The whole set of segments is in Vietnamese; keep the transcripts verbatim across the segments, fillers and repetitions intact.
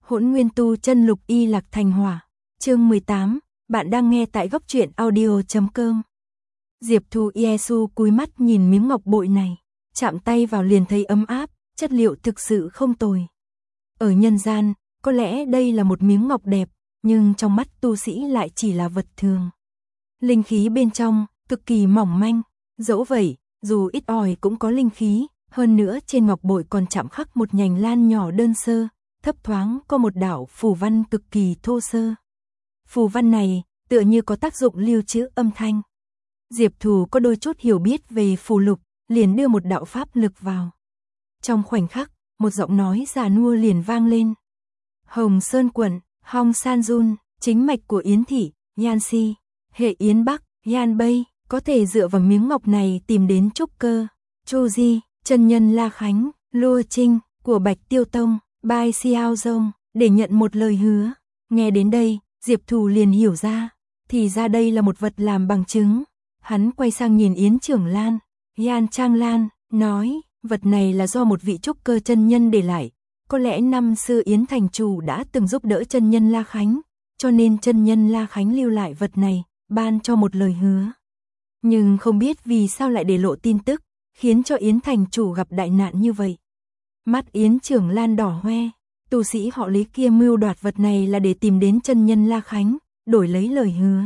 Hỗn Nguyên Tu Chân Lục Y Lạc Thành Hỏa, chương mười tám, bạn đang nghe tại góc truyện audio chấm com. Diệp Thù Iesu cúi mắt nhìn miếng ngọc bội này, chạm tay vào liền thấy ấm áp, chất liệu thực sự không tồi. Ở nhân gian, có lẽ đây là một miếng ngọc đẹp, nhưng trong mắt tu sĩ lại chỉ là vật thường. Linh khí bên trong, cực kỳ mỏng manh, dẫu vậy, dù ít ỏi cũng có linh khí, hơn nữa trên ngọc bội còn chạm khắc một nhành lan nhỏ đơn sơ, thấp thoáng có một đạo phù văn cực kỳ thô sơ. Phù văn này, tựa như có tác dụng lưu trữ âm thanh. Diệp Thù có đôi chút hiểu biết về phù lục, liền đưa một đạo pháp lực vào. Trong khoảnh khắc, một giọng nói già nua liền vang lên. Hồng Sơn Quận, Hong San Jun, chính mạch của Yến Thị, Yan Si, hệ Yến Bắc, Yan Bay, có thể dựa vào miếng ngọc này tìm đến trúc cơ, Chu Di, chân nhân La Khánh, Lua Trinh, của Bạch Tiêu Tông, Bai Xiao Dông, để nhận một lời hứa. Nghe đến đây, Diệp Thù liền hiểu ra, thì ra đây là một vật làm bằng chứng. Hắn quay sang nhìn Yến Trưởng Lan, Yan Trang Lan, nói, vật này là do một vị trúc cơ chân nhân để lại. Có lẽ năm xưa Yến thành chủ đã từng giúp đỡ chân nhân La Khánh, cho nên chân nhân La Khánh lưu lại vật này, ban cho một lời hứa. Nhưng không biết vì sao lại để lộ tin tức, khiến cho Yến thành chủ gặp đại nạn như vậy. Mắt Yến Trưởng Lan đỏ hoe, tu sĩ họ Lý kia mưu đoạt vật này là để tìm đến chân nhân La Khánh, đổi lấy lời hứa.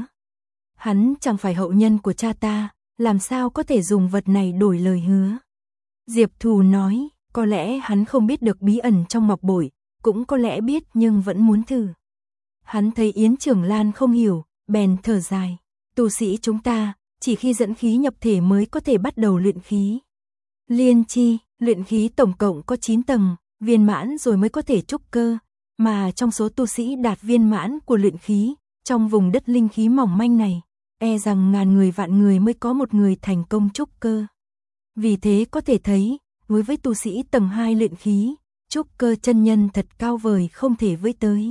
Hắn chẳng phải hậu nhân của cha ta, làm sao có thể dùng vật này đổi lời hứa. Diệp Thù nói, có lẽ hắn không biết được bí ẩn trong ngọc bội, cũng có lẽ biết nhưng vẫn muốn thử. Hắn thấy Yến Trưởng Lan không hiểu, bèn thở dài, tu sĩ chúng ta, chỉ khi dẫn khí nhập thể mới có thể bắt đầu luyện khí. Liên chi, luyện khí tổng cộng có chín tầng, viên mãn rồi mới có thể trúc cơ, mà trong số tu sĩ đạt viên mãn của luyện khí, trong vùng đất linh khí mỏng manh này, e rằng ngàn người vạn người mới có một người thành công trúc cơ. Vì thế có thể thấy, đối với tu sĩ tầng hai luyện khí, trúc cơ chân nhân thật cao vời không thể với tới.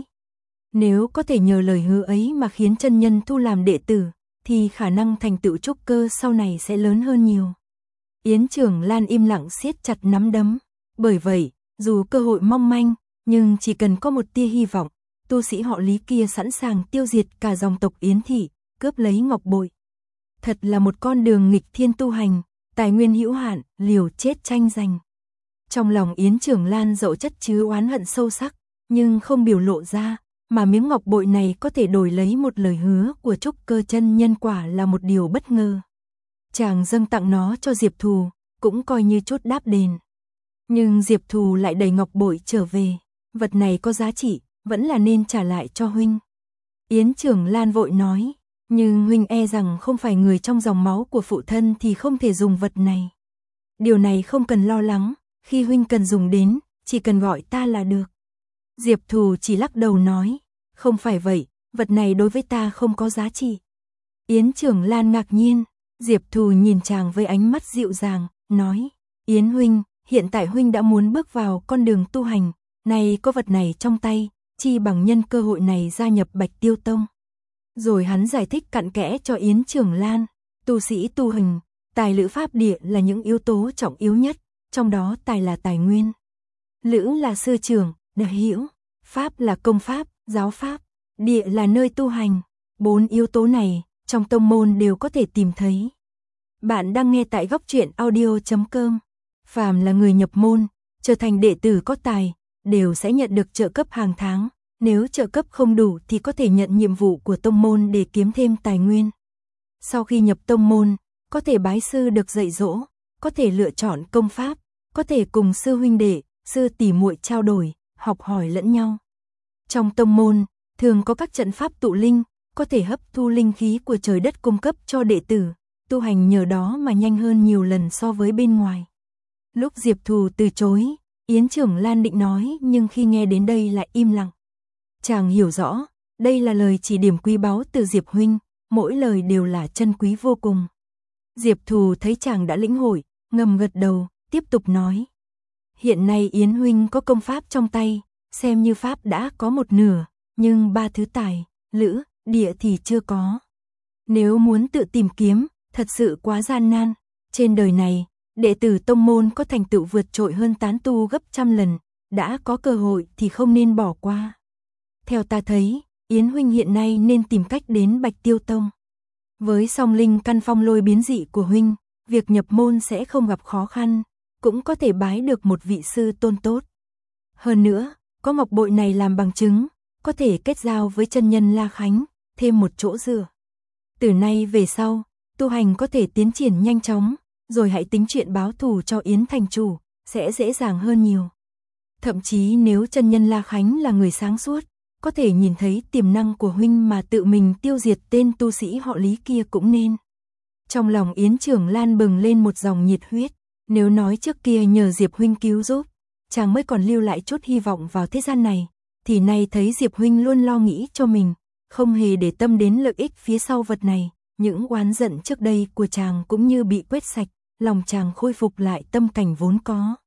Nếu có thể nhờ lời hứa ấy mà khiến chân nhân thu làm đệ tử, thì khả năng thành tựu trúc cơ sau này sẽ lớn hơn nhiều. Yến Trưởng Lan im lặng siết chặt nắm đấm, bởi vậy, dù cơ hội mong manh, nhưng chỉ cần có một tia hy vọng, tu sĩ họ Lý kia sẵn sàng tiêu diệt cả dòng tộc Yến Thị, cướp lấy ngọc bội. Thật là một con đường nghịch thiên tu hành, tài nguyên hữu hạn, liều chết tranh giành. Trong lòng Yến Trưởng Lan dẫu chất chứa oán hận sâu sắc, nhưng không biểu lộ ra, mà miếng ngọc bội này có thể đổi lấy một lời hứa của trúc cơ chân nhân quả là một điều bất ngờ. Chàng dâng tặng nó cho Diệp Thù, cũng coi như chút đáp đền. Nhưng Diệp Thù lại đẩy ngọc bội trở về, vật này có giá trị, vẫn là nên trả lại cho huynh. Yến Trưởng Lan vội nói, nhưng huynh e rằng không phải người trong dòng máu của phụ thân thì không thể dùng vật này. Điều này không cần lo lắng, khi huynh cần dùng đến, chỉ cần gọi ta là được. Diệp Thù chỉ lắc đầu nói, không phải vậy, vật này đối với ta không có giá trị. Yến Trưởng Lan ngạc nhiên, Diệp Thù nhìn chàng với ánh mắt dịu dàng, nói, Yến huynh, hiện tại huynh đã muốn bước vào con đường tu hành, nay có vật này trong tay, chi bằng nhân cơ hội này gia nhập Bạch Tiêu Tông. Rồi hắn giải thích cặn kẽ cho Yến Trưởng Lan, tu sĩ tu hành, tài lữ pháp địa là những yếu tố trọng yếu nhất, trong đó tài là tài nguyên. Lữ là sư trưởng, đạo hữu, pháp là công pháp, giáo pháp, địa là nơi tu hành. Bốn yếu tố này, trong tông môn đều có thể tìm thấy. Bạn đang nghe tại góc truyện audio chấm com. Phàm là người nhập môn, trở thành đệ tử có tài, đều sẽ nhận được trợ cấp hàng tháng. Nếu trợ cấp không đủ thì có thể nhận nhiệm vụ của tông môn để kiếm thêm tài nguyên. Sau khi nhập tông môn, có thể bái sư được dạy dỗ, có thể lựa chọn công pháp, có thể cùng sư huynh đệ, sư tỷ muội trao đổi, học hỏi lẫn nhau. Trong tông môn, thường có các trận pháp tụ linh, có thể hấp thu linh khí của trời đất cung cấp cho đệ tử, tu hành nhờ đó mà nhanh hơn nhiều lần so với bên ngoài. Lúc Diệp Thù từ chối, Yến Trưởng Lan định nói nhưng khi nghe đến đây lại im lặng. Chàng hiểu rõ, đây là lời chỉ điểm quý báu từ Diệp huynh, mỗi lời đều là chân quý vô cùng. Diệp Thù thấy chàng đã lĩnh hội, ngầm gật đầu, tiếp tục nói. Hiện nay Yến huynh có công pháp trong tay, xem như pháp đã có một nửa, nhưng ba thứ tài, lữ, địa thì chưa có. Nếu muốn tự tìm kiếm, thật sự quá gian nan. Trên đời này, đệ tử tông môn có thành tựu vượt trội hơn tán tu gấp trăm lần, đã có cơ hội thì không nên bỏ qua. Theo ta thấy, Yến huynh hiện nay nên tìm cách đến Bạch Tiêu Tông. Với song linh căn phong lôi biến dị của huynh, việc nhập môn sẽ không gặp khó khăn, cũng có thể bái được một vị sư tôn tốt. Hơn nữa, có ngọc bội này làm bằng chứng, có thể kết giao với chân nhân La Khánh, thêm một chỗ dựa. Từ nay về sau, tu hành có thể tiến triển nhanh chóng, rồi hãy tính chuyện báo thù cho Yến thành chủ, sẽ dễ dàng hơn nhiều. Thậm chí nếu chân nhân La Khánh là người sáng suốt, có thể nhìn thấy tiềm năng của huynh mà tự mình tiêu diệt tên tu sĩ họ Lý kia cũng nên. Trong lòng Yến Trưởng Lan bừng lên một dòng nhiệt huyết, nếu nói trước kia nhờ Diệp huynh cứu giúp, chàng mới còn lưu lại chút hy vọng vào thế gian này, thì nay thấy Diệp huynh luôn lo nghĩ cho mình, không hề để tâm đến lợi ích phía sau vật này, những oán giận trước đây của chàng cũng như bị quét sạch, lòng chàng khôi phục lại tâm cảnh vốn có.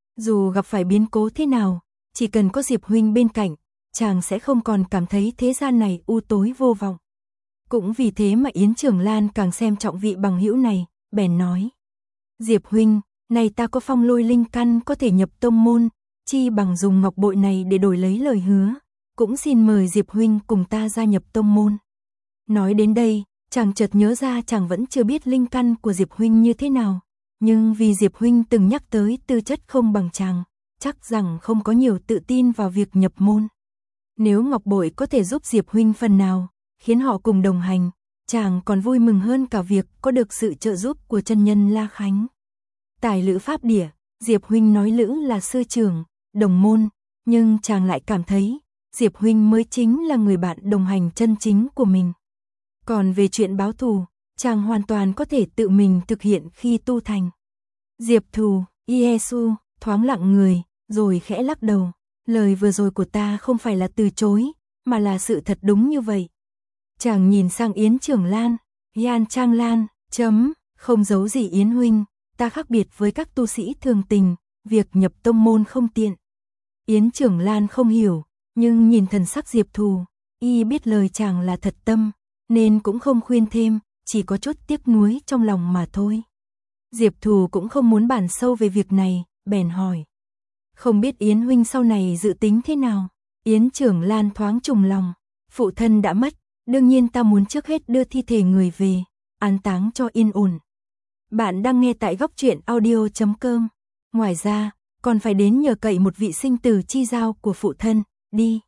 Dù gặp phải biến cố thế nào, chỉ cần có Diệp huynh bên cạnh, chàng sẽ không còn cảm thấy thế gian này u tối vô vọng. Cũng vì thế mà Yến Trưởng Lan càng xem trọng vị bằng hữu này, bèn nói: Diệp huynh, này ta có phong lôi linh căn có thể nhập tông môn, chi bằng dùng ngọc bội này để đổi lấy lời hứa, cũng xin mời Diệp huynh cùng ta gia nhập tông môn. Nói đến đây, chàng chợt nhớ ra chàng vẫn chưa biết linh căn của Diệp huynh như thế nào, nhưng vì Diệp huynh từng nhắc tới tư chất không bằng chàng, chắc rằng không có nhiều tự tin vào việc nhập môn. Nếu ngọc bội có thể giúp Diệp huynh phần nào, khiến họ cùng đồng hành, chàng còn vui mừng hơn cả việc có được sự trợ giúp của chân nhân La Khánh. Tài lữ pháp địa, Diệp huynh nói lữ là sư trưởng, đồng môn, nhưng chàng lại cảm thấy Diệp huynh mới chính là người bạn đồng hành chân chính của mình. Còn về chuyện báo thù, chàng hoàn toàn có thể tự mình thực hiện khi tu thành. Diệp Thù, Iesu, thoáng lặng người, rồi khẽ lắc đầu. Lời vừa rồi của ta không phải là từ chối, mà là sự thật đúng như vậy. Chàng nhìn sang Yến Trưởng Lan, Yan Trang Lan, chấm, không giấu gì Yến huynh, ta khác biệt với các tu sĩ thường tình, việc nhập tông môn không tiện. Yến Trưởng Lan không hiểu, nhưng nhìn thần sắc Diệp Thù, y biết lời chàng là thật tâm, nên cũng không khuyên thêm, chỉ có chút tiếc nuối trong lòng mà thôi. Diệp Thù cũng không muốn bàn sâu về việc này, bèn hỏi: không biết Yến huynh sau này dự tính thế nào? Yến Trưởng Lan thoáng trùng lòng, phụ thân đã mất, đương nhiên ta muốn trước hết đưa thi thể người về, an táng cho yên ổn. Bạn đang nghe tại góc truyện audio chấm com. Ngoài ra, còn phải đến nhờ cậy một vị sinh tử chi giao của phụ thân, đi.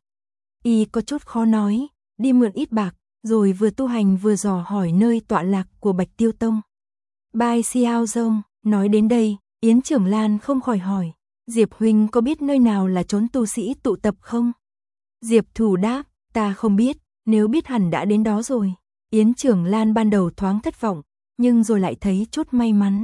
Y có chút khó nói, đi mượn ít bạc, rồi vừa tu hành vừa dò hỏi nơi tọa lạc của Bạch Tiêu Tông. Bai Xiao Dông, nói đến đây, Yến Trưởng Lan không khỏi hỏi: Diệp huynh có biết nơi nào là chốn tu sĩ tụ tập không? Diệp Thù đáp: ta không biết, nếu biết hẳn đã đến đó rồi. Yến Trưởng Lan ban đầu thoáng thất vọng, nhưng rồi lại thấy chút may mắn.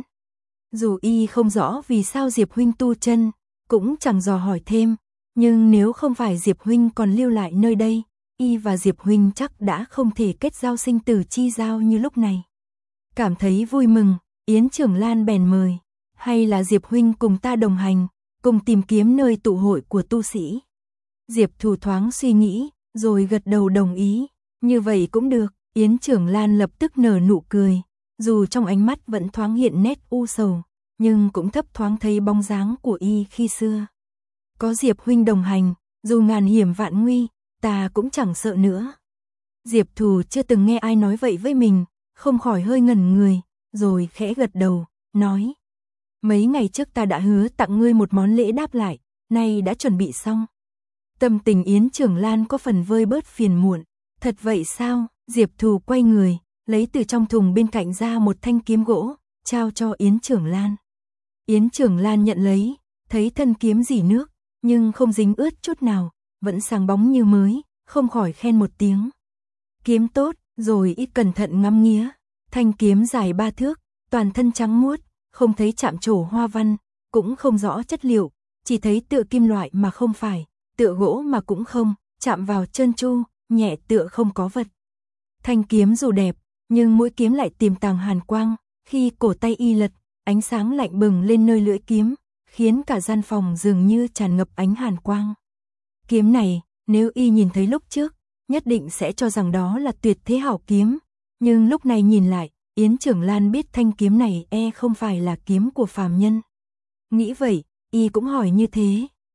Dù y không rõ vì sao Diệp huynh tu chân, cũng chẳng dò hỏi thêm, nhưng nếu không phải Diệp huynh còn lưu lại nơi đây, y và Diệp huynh chắc đã không thể kết giao sinh tử chi giao như lúc này. Cảm thấy vui mừng, Yến Trưởng Lan bèn mời: hay là Diệp huynh cùng ta đồng hành, cùng tìm kiếm nơi tụ hội của tu sĩ. Diệp Thù thoáng suy nghĩ, rồi gật đầu đồng ý. Như vậy cũng được. Yến Trưởng Lan lập tức nở nụ cười, dù trong ánh mắt vẫn thoáng hiện nét u sầu, nhưng cũng thấp thoáng thấy bóng dáng của y khi xưa. Có Diệp huynh đồng hành, dù ngàn hiểm vạn nguy, ta cũng chẳng sợ nữa. Diệp Thù chưa từng nghe ai nói vậy với mình, không khỏi hơi ngẩn người, rồi khẽ gật đầu, nói: mấy ngày trước ta đã hứa tặng ngươi một món lễ đáp lại, nay đã chuẩn bị xong. Tâm tình Yến Trưởng Lan có phần vơi bớt phiền muộn. Thật vậy sao? Diệp Thù quay người, lấy từ trong thùng bên cạnh ra một thanh kiếm gỗ, trao cho Yến Trưởng Lan. Yến Trưởng Lan nhận lấy, thấy thân kiếm rỉ nước, nhưng không dính ướt chút nào, vẫn sáng bóng như mới, không khỏi khen một tiếng. Kiếm tốt, rồi ít cẩn thận ngắm nghía. Thanh kiếm dài ba thước, toàn thân trắng muốt, không thấy chạm trổ hoa văn, cũng không rõ chất liệu, chỉ thấy tựa kim loại mà không phải, tựa gỗ mà cũng không, chạm vào trơn tru, nhẹ tựa không có vật. Thanh kiếm dù đẹp, nhưng mũi kiếm lại tiềm tàng hàn quang, khi cổ tay y lật, ánh sáng lạnh bừng lên nơi lưỡi kiếm, khiến cả gian phòng dường như tràn ngập ánh hàn quang. Kiếm này, nếu y nhìn thấy lúc trước, nhất định sẽ cho rằng đó là tuyệt thế hảo kiếm, nhưng lúc này nhìn lại, Yến Trưởng Lan biết thanh kiếm này e không phải là kiếm của phàm nhân. Nghĩ vậy, y cũng hỏi như thế: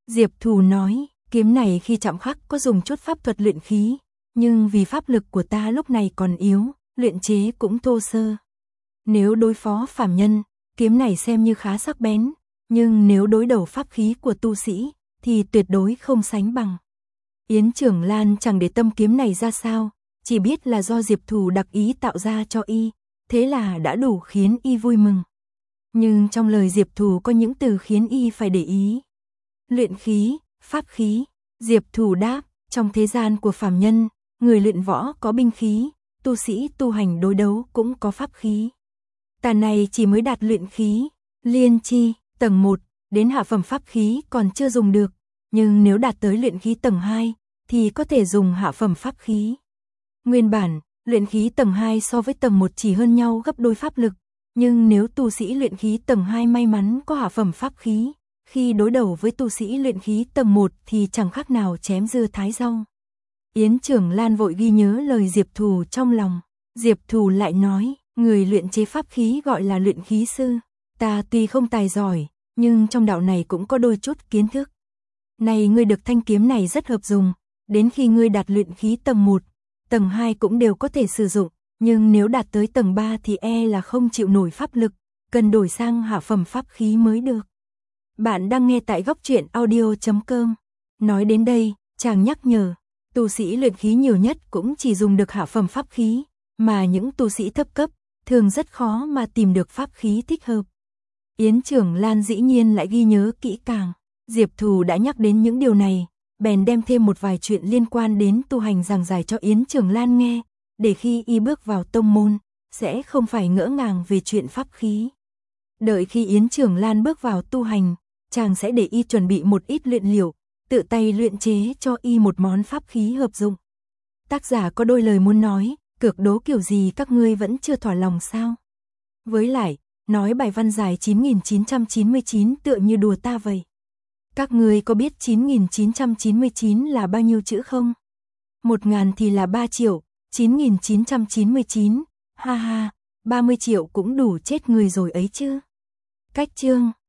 Diệp Thù nói, kiếm này khi chạm khắc có dùng chút pháp thuật luyện khí, nhưng vì pháp lực của ta lúc này còn yếu, luyện chế cũng thô sơ. Nếu đối phó phàm nhân, kiếm này xem như khá sắc bén, nhưng nếu đối đầu pháp khí của tu sĩ, thì tuyệt đối không sánh bằng. Yến Trưởng Lan chẳng để tâm kiếm này ra sao, chỉ biết là do Diệp Thù đặc ý tạo ra cho y, thế là đã đủ khiến y vui mừng. Nhưng trong lời Diệp Thù có những từ khiến y phải để ý. Luyện khí, pháp khí, Diệp Thù đáp, trong thế gian của phàm nhân, người luyện võ có binh khí, tu sĩ tu hành đối đấu cũng có pháp khí. Ta này chỉ mới đạt luyện khí, liên chi, tầng một, đến hạ phẩm pháp khí còn chưa dùng được, nhưng nếu đạt tới luyện khí tầng hai, thì có thể dùng hạ phẩm pháp khí. Nguyên bản, luyện khí tầng hai so với tầng một chỉ hơn nhau gấp đôi pháp lực, nhưng nếu tu sĩ luyện khí tầng hai may mắn có hạ phẩm pháp khí, khi đối đầu với tu sĩ luyện khí tầng một thì chẳng khác nào chém dưa thái rau. Yến Trưởng Lan vội ghi nhớ lời Diệp Thù trong lòng, Diệp Thù lại nói, người luyện chế pháp khí gọi là luyện khí sư, ta tuy không tài giỏi, nhưng trong đạo này cũng có đôi chút kiến thức. Này ngươi được thanh kiếm này rất hợp dùng, đến khi ngươi đạt luyện khí tầng một, tầng hai cũng đều có thể sử dụng, nhưng nếu đạt tới tầng ba thì e là không chịu nổi pháp lực, cần đổi sang hạ phẩm pháp khí mới được. Bạn đang nghe tại góc truyện audio chấm com. Nói đến đây, chàng nhắc nhở, tu sĩ luyện khí nhiều nhất cũng chỉ dùng được hạ phẩm pháp khí, mà những tu sĩ thấp cấp thường rất khó mà tìm được pháp khí thích hợp. Yến Trưởng Lan dĩ nhiên lại ghi nhớ kỹ càng, Diệp Thù đã nhắc đến những điều này, bèn đem thêm một vài chuyện liên quan đến tu hành giảng giải cho Yến Trưởng Lan nghe, để khi y bước vào tông môn, sẽ không phải ngỡ ngàng về chuyện pháp khí. Đợi khi Yến Trưởng Lan bước vào tu hành, chàng sẽ để y chuẩn bị một ít luyện liệu, tự tay luyện chế cho y một món pháp khí hợp dụng. Tác giả có đôi lời muốn nói, cược đố kiểu gì các ngươi vẫn chưa thỏa lòng sao? Với lại, nói bài văn dài chín nghìn chín trăm chín mươi chín tựa như đùa ta vậy. Các ngươi có biết chín nghìn chín trăm chín mươi chín là bao nhiêu chữ không? Một ngàn thì là ba triệu, chín nghìn chín trăm chín mươi chín, ha ha, ba mươi triệu cũng đủ chết người rồi ấy chứ. Cách chương